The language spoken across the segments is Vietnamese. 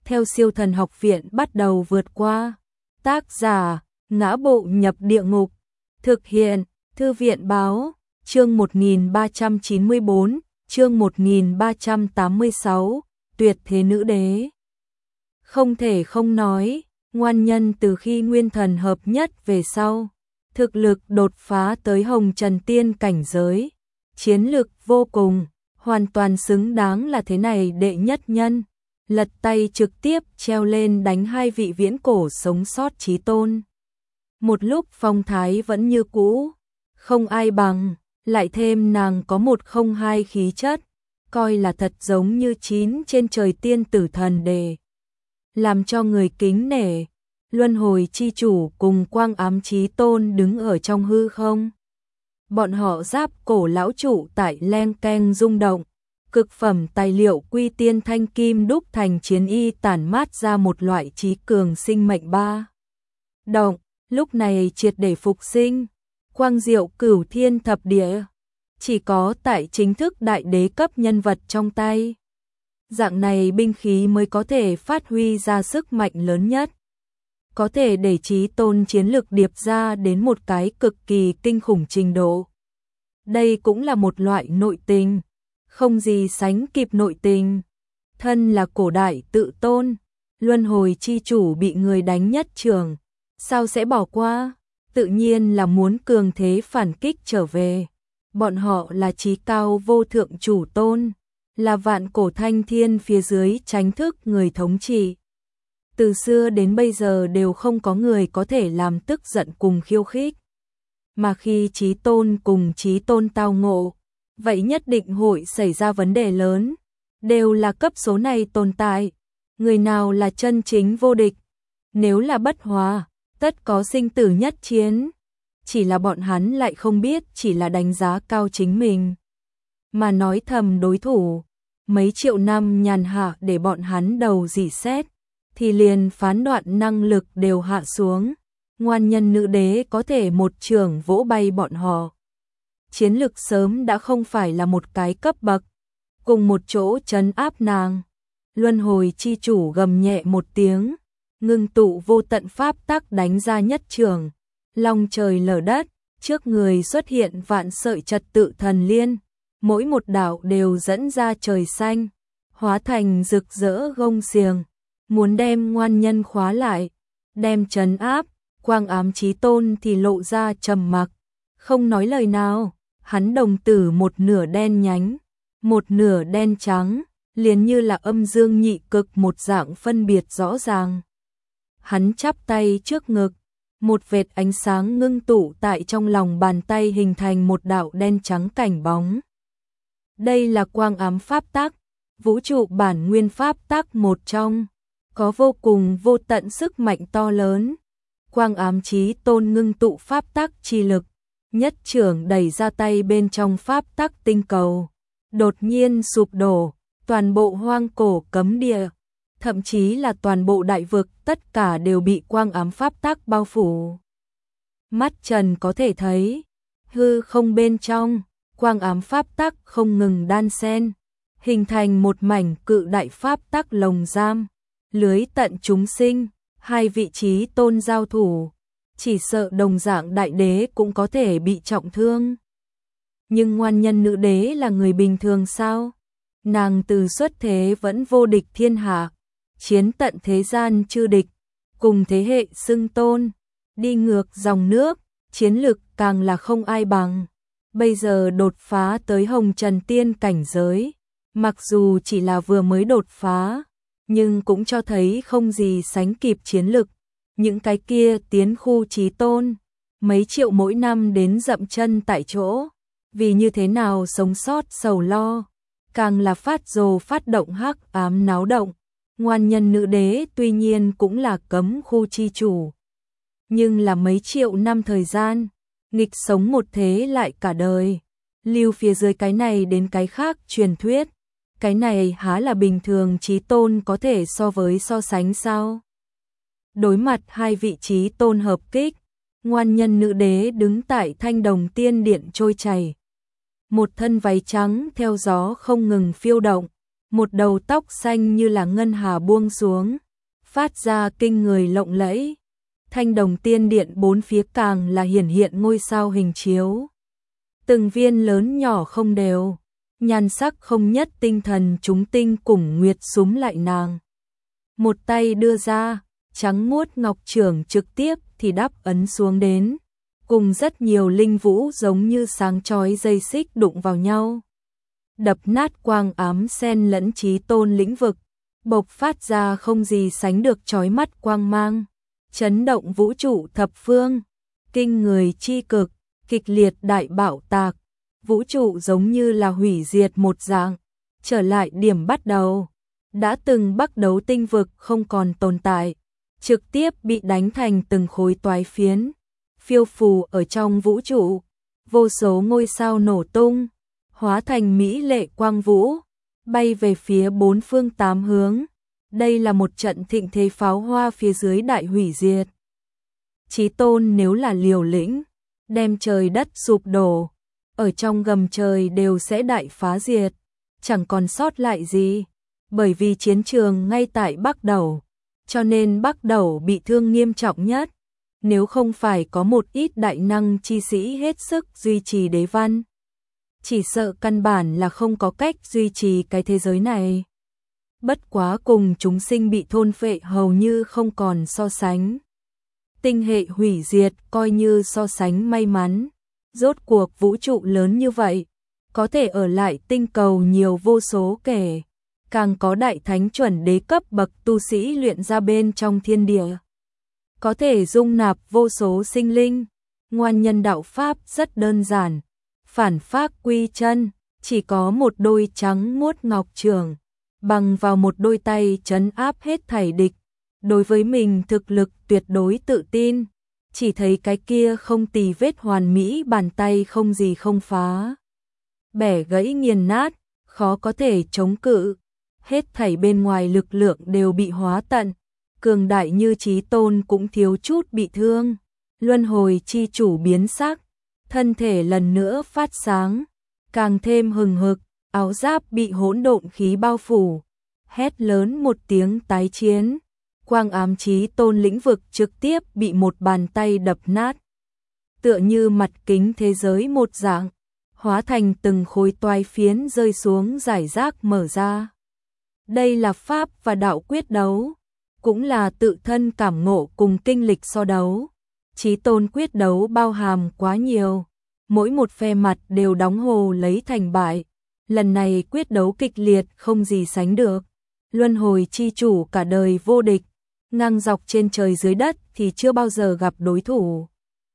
theo Siêu Thần Học Viện bắt đầu vượt qua. Tác giả: Ngã Bộ Nhập Địa Ngục. Thực hiện: Thư viện báo. Chương 1394, chương 1386, Tuyệt thế nữ đế. Không thể không nói, Ngoan Nhân từ khi Nguyên Thần hợp nhất về sau, thực lực đột phá tới Hồng Trần Tiên cảnh giới, chiến lực vô cùng, hoàn toàn xứng đáng là thế này đệ nhất nhân, lật tay trực tiếp treo lên đánh hai vị viễn cổ sống sót chí tôn. Một lúc phong thái vẫn như cũ, không ai bằng, lại thêm nàng có 102 khí chất, coi là thật giống như 9 trên trời tiên tử thần đề, làm cho người kính nể. Luân hồi chi chủ cùng Quang Ám Chí Tôn đứng ở trong hư không. Bọn họ giáp cổ lão trụ tại len keng rung động, cực phẩm tài liệu quy tiên thanh kim đúc thành chiến y tản mát ra một loại trí cường sinh mệnh ba động, lúc này triệt để phục sinh, quang diệu cửu thiên thập địa, chỉ có tại chính thức đại đế cấp nhân vật trong tay. Dạng này binh khí mới có thể phát huy ra sức mạnh lớn nhất, có thể để chí tôn chiến lực điệp ra đến một cái cực kỳ kinh khủng trình độ. Đây cũng là một loại nội tình, không gì sánh kịp nội tình. Thân là cổ đại tự tôn, luân hồi chi chủ bị người đánh nhất trường, sao sẽ bỏ qua? Tự nhiên là muốn cường thế phản kích trở về. Bọn họ là chí cao vô thượng chủ tôn, là vạn cổ thanh thiên phía dưới chánh thức người thống trị. Từ xưa đến bây giờ đều không có người có thể làm tức giận cùng khiêu khích. Mà khi chí tôn cùng chí tôn tao ngộ, vậy nhất định hội xảy ra vấn đề lớn. Đều là cấp số này tồn tại. Người nào là chân chính vô địch? Nếu là bất hòa, tất có sinh tử nhất chiến. Chỉ là bọn hắn lại không biết chỉ là đánh giá cao chính mình, mà nói thầm đối thủ. Mấy triệu năm nhàn hạ để bọn hắn đầu dỉ xét, thì liền phán đoạn năng lực đều hạ xuống. Ngoan Nhân nữ đế có thể một trường vỗ bay bọn họ. Chiến lực sớm đã không phải là một cái cấp bậc, cùng một chỗ trấn áp nàng. Luân hồi chi chủ gầm nhẹ một tiếng, ngưng tụ vô tận pháp tắc đánh ra nhất trường. Long trời lở đất, trước người xuất hiện vạn sợi trật tự thần liên, mỗi một đạo đều dẫn ra trời xanh, hóa thành rực rỡ gông xiềng, muốn đem Ngoan Nhân khóa lại, đem trấn áp. Quang Ám Chí Tôn thì lộ ra trầm mặc, không nói lời nào. Hắn đồng tử một nửa đen nhánh, một nửa đen trắng, liền như là âm dương nhị cực một dạng phân biệt rõ ràng. Hắn chắp tay trước ngực, một vệt ánh sáng ngưng tụ tại trong lòng bàn tay hình thành một đạo đen trắng cảnh bóng. Đây là Quang Ám pháp tắc, vũ trụ bản nguyên pháp tắc một trong, có vô cùng vô tận sức mạnh to lớn. Quang Ám Chí Tôn ngưng tụ pháp tắc chi lực, nhất trưởng đẩy ra tay bên trong pháp tắc tinh cầu, đột nhiên sụp đổ, toàn bộ hoang cổ cấm địa, thậm chí là toàn bộ đại vực tất cả đều bị Quang Ám pháp tắc bao phủ. Mắt trần có thể thấy, hư không bên trong, Quang Ám pháp tắc không ngừng đan xen, hình thành một mảnh cự đại pháp tắc lồng giam, lưới tận chúng sinh. Hai vị chí tôn giao thủ, chỉ sợ đồng dạng đại đế cũng có thể bị trọng thương. Nhưng Ngoan Nhân nữ đế là người bình thường sao? Nàng từ xuất thế vẫn vô địch thiên hạ, chiến tận thế gian chư địch, cùng thế hệ xưng tôn, đi ngược dòng nước, chiến lực càng là không ai bằng. Bây giờ đột phá tới Hồng Trần Tiên cảnh giới, mặc dù chỉ là vừa mới đột phá, nhưng cũng cho thấy không gì sánh kịp chiến lực. Những cái kia tiến khu chí tôn, mấy triệu mỗi năm đến dậm chân tại chỗ, vì như thế nào sống sót sầu lo, càng là phát rồ phát động hắc ám náo động. Ngoan Nhân nữ đế tuy nhiên cũng là cấm khu chi chủ, nhưng là mấy triệu năm thời gian, nghịch sống một thế lại cả đời, lưu phía dưới cái này đến cái khác truyền thuyết. Cái này há là bình thường chí tôn có thể so sánh sao? Đối mặt hai vị chí tôn hợp kích, Ngoan Nhân nữ đế đứng tại Thanh Đồng Tiên Điện trôi chảy. Một thân váy trắng theo gió không ngừng phiêu động, một đầu tóc xanh như là ngân hà buông xuống, phát ra kinh người lộng lẫy. Thanh đồng tiên điện bốn phía càng là hiển hiện ngôi sao hình chiếu. Từng viên lớn nhỏ không đều, nhan sắc không nhất, tinh thần chúng tinh cùng nguyệt súm lại nàng. Một tay đưa ra, trắng muốt ngọc trưởng trực tiếp thì đáp ấn xuống đến, cùng rất nhiều linh vũ giống như sáng chói dây xích đụng vào nhau. Đập nát quang ám xen lẫn chí tôn lĩnh vực, bộc phát ra không gì sánh được chói mắt quang mang, chấn động vũ trụ thập phương, kinh người chi cực, kịch liệt đại bạo tạc, vũ trụ giống như là hủy diệt một dạng, trở lại điểm bắt đầu. Đã từng Bắc Đấu tinh vực không còn tồn tại, trực tiếp bị đánh thành từng khối toái phiến, phiêu phù ở trong vũ trụ, vô số ngôi sao nổ tung, hóa thành mỹ lệ quang vũ, bay về phía bốn phương tám hướng. Đây là một trận thịnh thế pháo hoa phía dưới đại hủy diệt. Chí tôn nếu là liều lĩnh, đem trời đất sụp đổ, ở trong gầm trời đều sẽ đại phá diệt, chẳng còn sót lại gì. Bởi vì chiến trường ngay tại Bắc Đẩu, cho nên Bắc Đẩu bị thương nghiêm trọng nhất. Nếu không phải có một ít đại năng chi sĩ hết sức duy trì đế văn, chỉ sợ căn bản là không có cách duy trì cái thế giới này. Bất quá cùng chúng sinh bị thôn phệ hầu như không còn so sánh. Tinh hệ hủy diệt coi như so sánh may mắn. Rốt cuộc vũ trụ lớn như vậy, có thể ở lại tinh cầu nhiều vô số kể. Càng có đại thánh chuẩn đế cấp bậc tu sĩ luyện ra bên trong thiên địa. Có thể dung nạp vô số sinh linh. Ngoan nhân đạo pháp rất đơn giản. Phản pháp quy chân, chỉ có một đôi trắng muốt ngọc trường, bằng vào một đôi tay trấn áp hết thảy địch. Đối với mình thực lực tuyệt đối tự tin, chỉ thấy cái kia không tì vết hoàn mỹ bàn tay không gì không phá. Bẻ gãy nghiền nát, khó có thể chống cự. Hết thảy bên ngoài lực lượng đều bị hóa tận, cường đại như Chí Tôn cũng thiếu chút bị thương. Luân hồi chi chủ biến sắc, thân thể lần nữa phát sáng, càng thêm hừng hực, áo giáp bị hỗn độn khí bao phủ, hét lớn một tiếng tái chiến, quang ám Chí Tôn lĩnh vực trực tiếp bị một bàn tay đập nát, tựa như mặt kính thế giới một dạng, hóa thành từng khối toái phiến rơi xuống rải rác mở ra. Đây là pháp và đạo quyết đấu, cũng là tự thân cảm ngộ cùng kinh lịch so đấu. Chí Tôn quyết đấu bao hàm quá nhiều, mỗi một phe mặt đều đóng hồ lấy thành bại. Lần này quyết đấu kịch liệt không gì sánh được. Luân hồi chi chủ cả đời vô địch, ngang dọc trên trời dưới đất thì chưa bao giờ gặp đối thủ.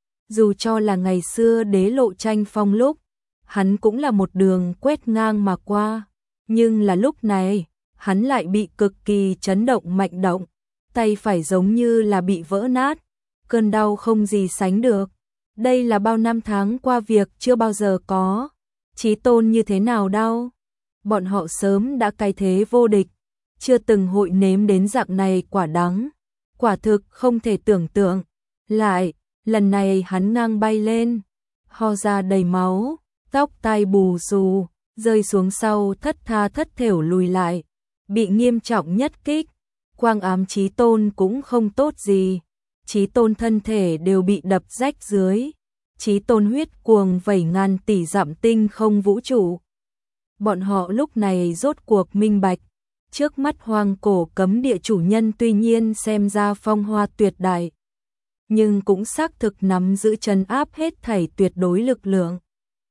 Dù cho là ngày xưa đế lộ tranh phong lúc, hắn cũng là một đường quét ngang mà qua, nhưng là lúc này, hắn lại bị cực kỳ chấn động mạnh động, tay phải giống như là bị vỡ nát, cơn đau không gì sánh được. Đây là bao năm tháng qua việc chưa bao giờ có. Chí Tôn như thế nào đau? Bọn họ sớm đã cai thế vô địch, chưa từng hội nếm đến dạng này quả đắng, quả thực không thể tưởng tượng. Lại, lần này hắn ngang bay lên, ho ra đầy máu, tóc tai bù xù, rơi xuống sau thất tha thất thểu lùi lại, bị nghiêm trọng nhất kích. Quang ám Chí Tôn cũng không tốt gì, Chí Tôn thân thể đều bị đập rách dưới, Chí Tôn huyết cuồng vẩy ngàn tỷ dặm tinh không vũ trụ. Bọn họ lúc này rốt cuộc minh bạch, trước mắt hoang cổ cấm địa chủ nhân tuy nhiên xem ra phong hoa tuyệt đại, nhưng cũng xác thực nắm giữ trấn áp hết thảy tuyệt đối lực lượng.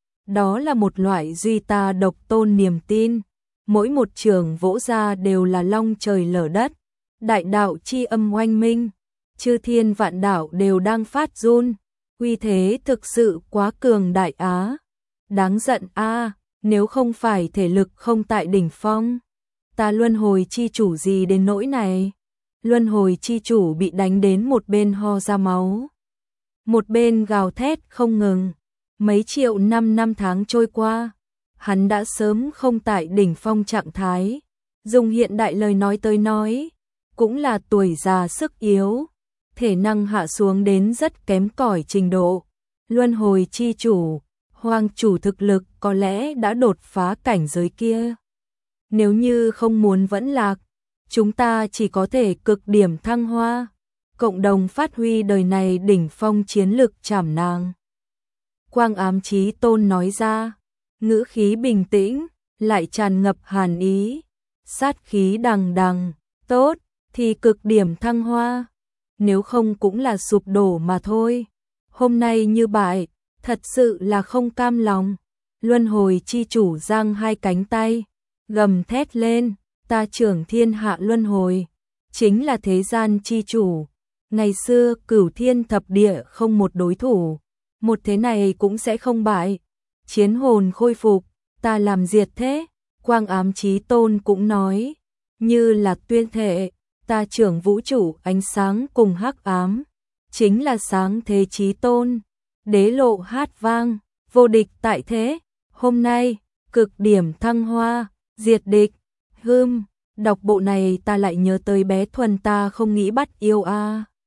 Đó là một loại duy ta độc tôn niềm tin, mỗi một trường vỗ ra đều là long trời lở đất, đại đạo chi âm oanh minh, chư thiên vạn đạo đều đang phát run, uy thế thực sự quá cường đại á. Đáng giận a, nếu không phải thể lực không tại đỉnh phong, ta luân hồi chi chủ gì đến nỗi này. Luân hồi chi chủ bị đánh đến một bên ho ra máu, một bên gào thét không ngừng. Mấy triệu năm tháng trôi qua, hắn đã sớm không tại đỉnh phong trạng thái. Dùng hiện đại lời nói tới nói, cũng là tuổi già sức yếu, thể năng hạ xuống đến rất kém cỏi trình độ. Luân hồi chi chủ, hoàng chủ thực lực có lẽ đã đột phá cảnh giới kia. Nếu như không muốn vẫn lạc, chúng ta chỉ có thể cực điểm thăng hoa, cộng đồng phát huy đời này đỉnh phong chiến lực trảm nàng. Quang Ám Chí Tôn nói ra, ngữ khí bình tĩnh, lại tràn ngập hàn ý, sát khí đằng đằng, tốt, thì cực điểm thăng hoa, nếu không cũng là sụp đổ mà thôi. Hôm nay như bại, thật sự là không cam lòng. Luân hồi chi chủ giang hai cánh tay, gầm thét lên, ta trưởng thiên hạ luân hồi, chính là thế gian chi chủ. Ngày xưa cửu thiên thập địa không một đối thủ, một thế này cũng sẽ không bại. Chiến hồn khôi phục, ta làm diệt thế. Quang Ám Chí Tôn cũng nói, như là tuyên thệ, ta trưởng vũ trụ ánh sáng cùng hắc ám, chính là sáng thế chí tôn, đế lộ hát vang, vô địch tại thế. Hôm nay, cực điểm thăng hoa, diệt địch. Đọc bộ này ta lại nhớ tới bé Thuần ta không nghĩ bắt yêu a.